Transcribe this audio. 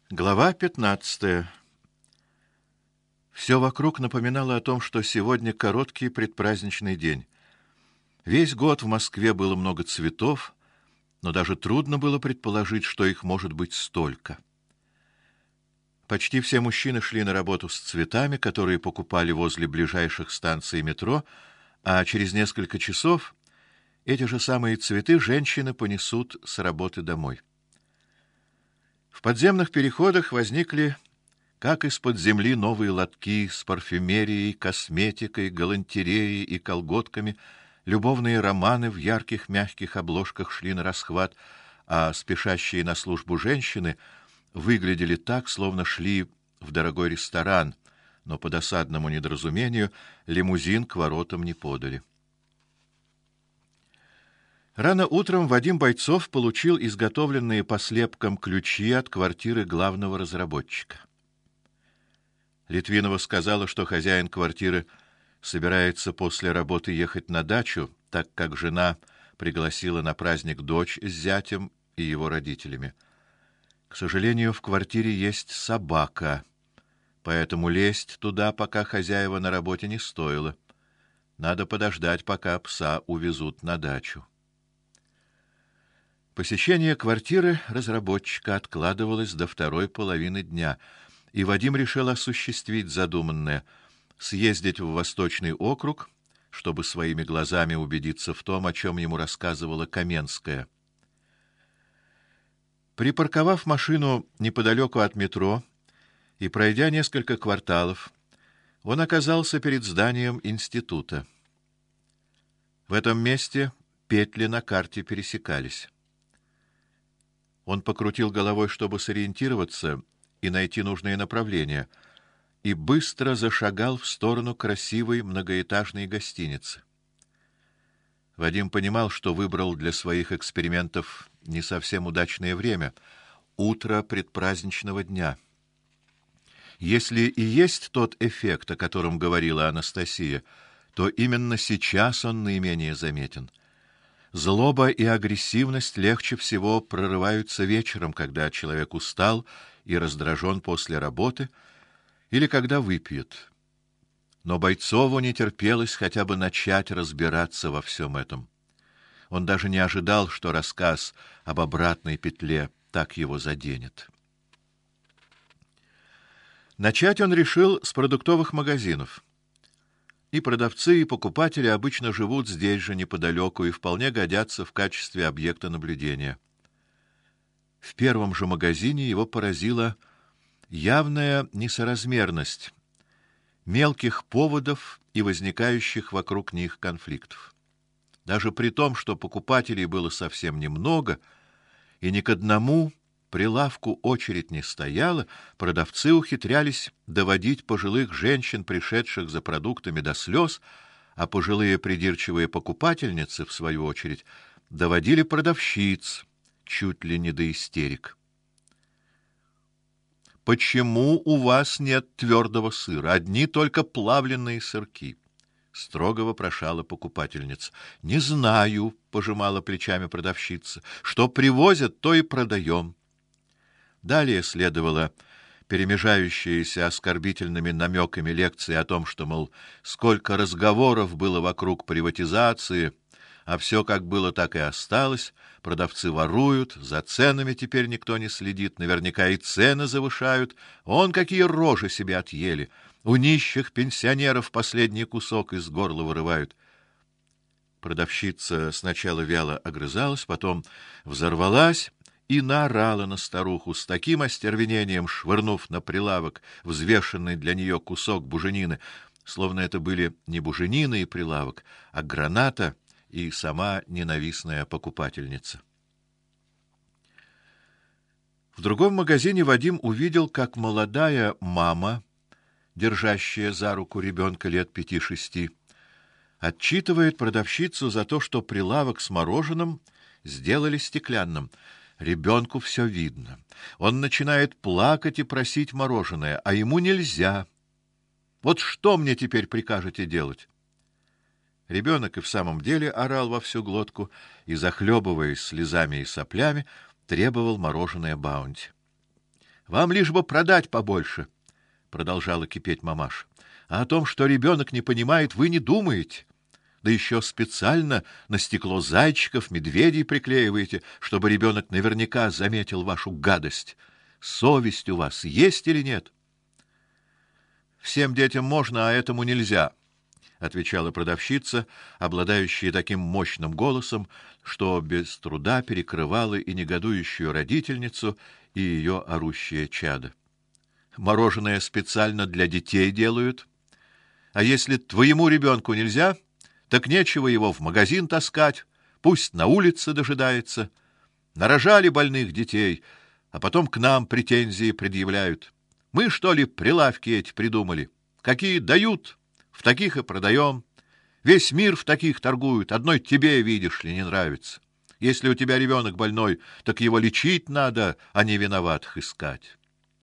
Глава 15. Все вокруг напоминало о том, что сегодня короткий предпраздничный день. Весь год в Москве было много цветов, но даже трудно было предположить, что их может быть столько. Почти все мужчины шли на работу с цветами, которые покупали возле ближайших станций метро, а через несколько часов эти же самые цветы женщины понесут с работы домой. В подземных переходах возникли, как из-под земли, новые лотки с парфюмерией, косметикой, галантереей и колготками. Любовные романы в ярких мягких обложках шли нарасхват, а спешащие на службу женщины выглядели так, словно шли в дорогой ресторан, но по досадному недоразумению лимузин к воротам не подали. Рано утром Вадим Бойцов получил изготовленные по слепкам ключи от квартиры главного разработчика. Литвинова сказала, что хозяин квартиры собирается после работы ехать на дачу, так как жена пригласила на праздник дочь с зятем и его родителями. К сожалению, в квартире есть собака, поэтому лезть туда, пока хозяева на работе, не стоило. Надо подождать, пока пса увезут на дачу. Посещение квартиры разработчика откладывалось до второй половины дня, и Вадим решил осуществить задуманное — съездить в Восточный округ, чтобы своими глазами убедиться в том, о чем ему рассказывала Каменская. Припарковав машину неподалеку от метро и пройдя несколько кварталов, он оказался перед зданием института. В этом месте петли на карте пересекались. Он покрутил головой, чтобы сориентироваться и найти нужное направление, и быстро зашагал в сторону красивой многоэтажной гостиницы. Вадим понимал, что выбрал для своих экспериментов не совсем удачное время — утро предпраздничного дня. Если и есть тот эффект, о котором говорила Анастасия, то именно сейчас он наименее заметен. Злоба и агрессивность легче всего прорываются вечером, когда человек устал и раздражен после работы, или когда выпьет. Но Бойцову не терпелось хотя бы начать разбираться во всем этом. Он даже не ожидал, что рассказ об обратной петле так его заденет. Начать он решил с продуктовых магазинов. И продавцы, и покупатели обычно живут здесь же неподалеку и вполне годятся в качестве объекта наблюдения. В первом же магазине его поразила явная несоразмерность мелких поводов и возникающих вокруг них конфликтов. Даже при том, что покупателей было совсем немного, и ни к одному прилавку очередь не стояла, продавцы ухитрялись доводить пожилых женщин, пришедших за продуктами, до слез, а пожилые придирчивые покупательницы, в свою очередь, доводили продавщиц чуть ли не до истерик. «Почему у вас нет твердого сыра? Одни только плавленые сырки?» — строго вопрошала покупательница. «Не знаю», — пожимала плечами продавщица. «Что привозят, то и продаем». Далее следовала перемежающаяся оскорбительными намеками лекция о том, что, мол, сколько разговоров было вокруг приватизации, а все как было, так и осталось, продавцы воруют, за ценами теперь никто не следит, наверняка и цены завышают, он какие рожи себе отъели, у нищих пенсионеров последний кусок из горла вырывают. Продавщица сначала вяло огрызалась, потом взорвалась и наорала на старуху с таким остервенением, швырнув на прилавок взвешенный для нее кусок буженины, словно это были не буженина и прилавок, а граната и сама ненавистная покупательница. В другом магазине Вадим увидел, как молодая мама, держащая за руку ребенка лет 5-6, отчитывает продавщицу за то, что прилавок с мороженым сделали стеклянным. Ребенку все видно. Он начинает плакать и просить мороженое, а ему нельзя. Вот что мне теперь прикажете делать? Ребенок и в самом деле орал во всю глотку и, захлебываясь слезами и соплями, требовал мороженое Баунти. Вам лишь бы продать побольше, продолжала кипеть мамаша. А о том, что ребенок не понимает, вы не думаете. Да еще специально на стекло зайчиков, медведей приклеиваете, чтобы ребенок наверняка заметил вашу гадость. Совесть у вас есть или нет? Всем детям можно, а этому нельзя, отвечала продавщица, обладающая таким мощным голосом, что без труда перекрывала и негодующую родительницу, и ее орущее чадо. Мороженое специально для детей делают. А если твоему ребенку нельзя, так нечего его в магазин таскать, пусть на улице дожидается. Нарожали больных детей, а потом к нам претензии предъявляют. Мы, что ли, прилавки эти придумали? Какие дают, в таких и продаем. Весь мир в таких торгует, одной тебе, видишь ли, не нравится. Если у тебя ребенок больной, так его лечить надо, а не виноватых искать.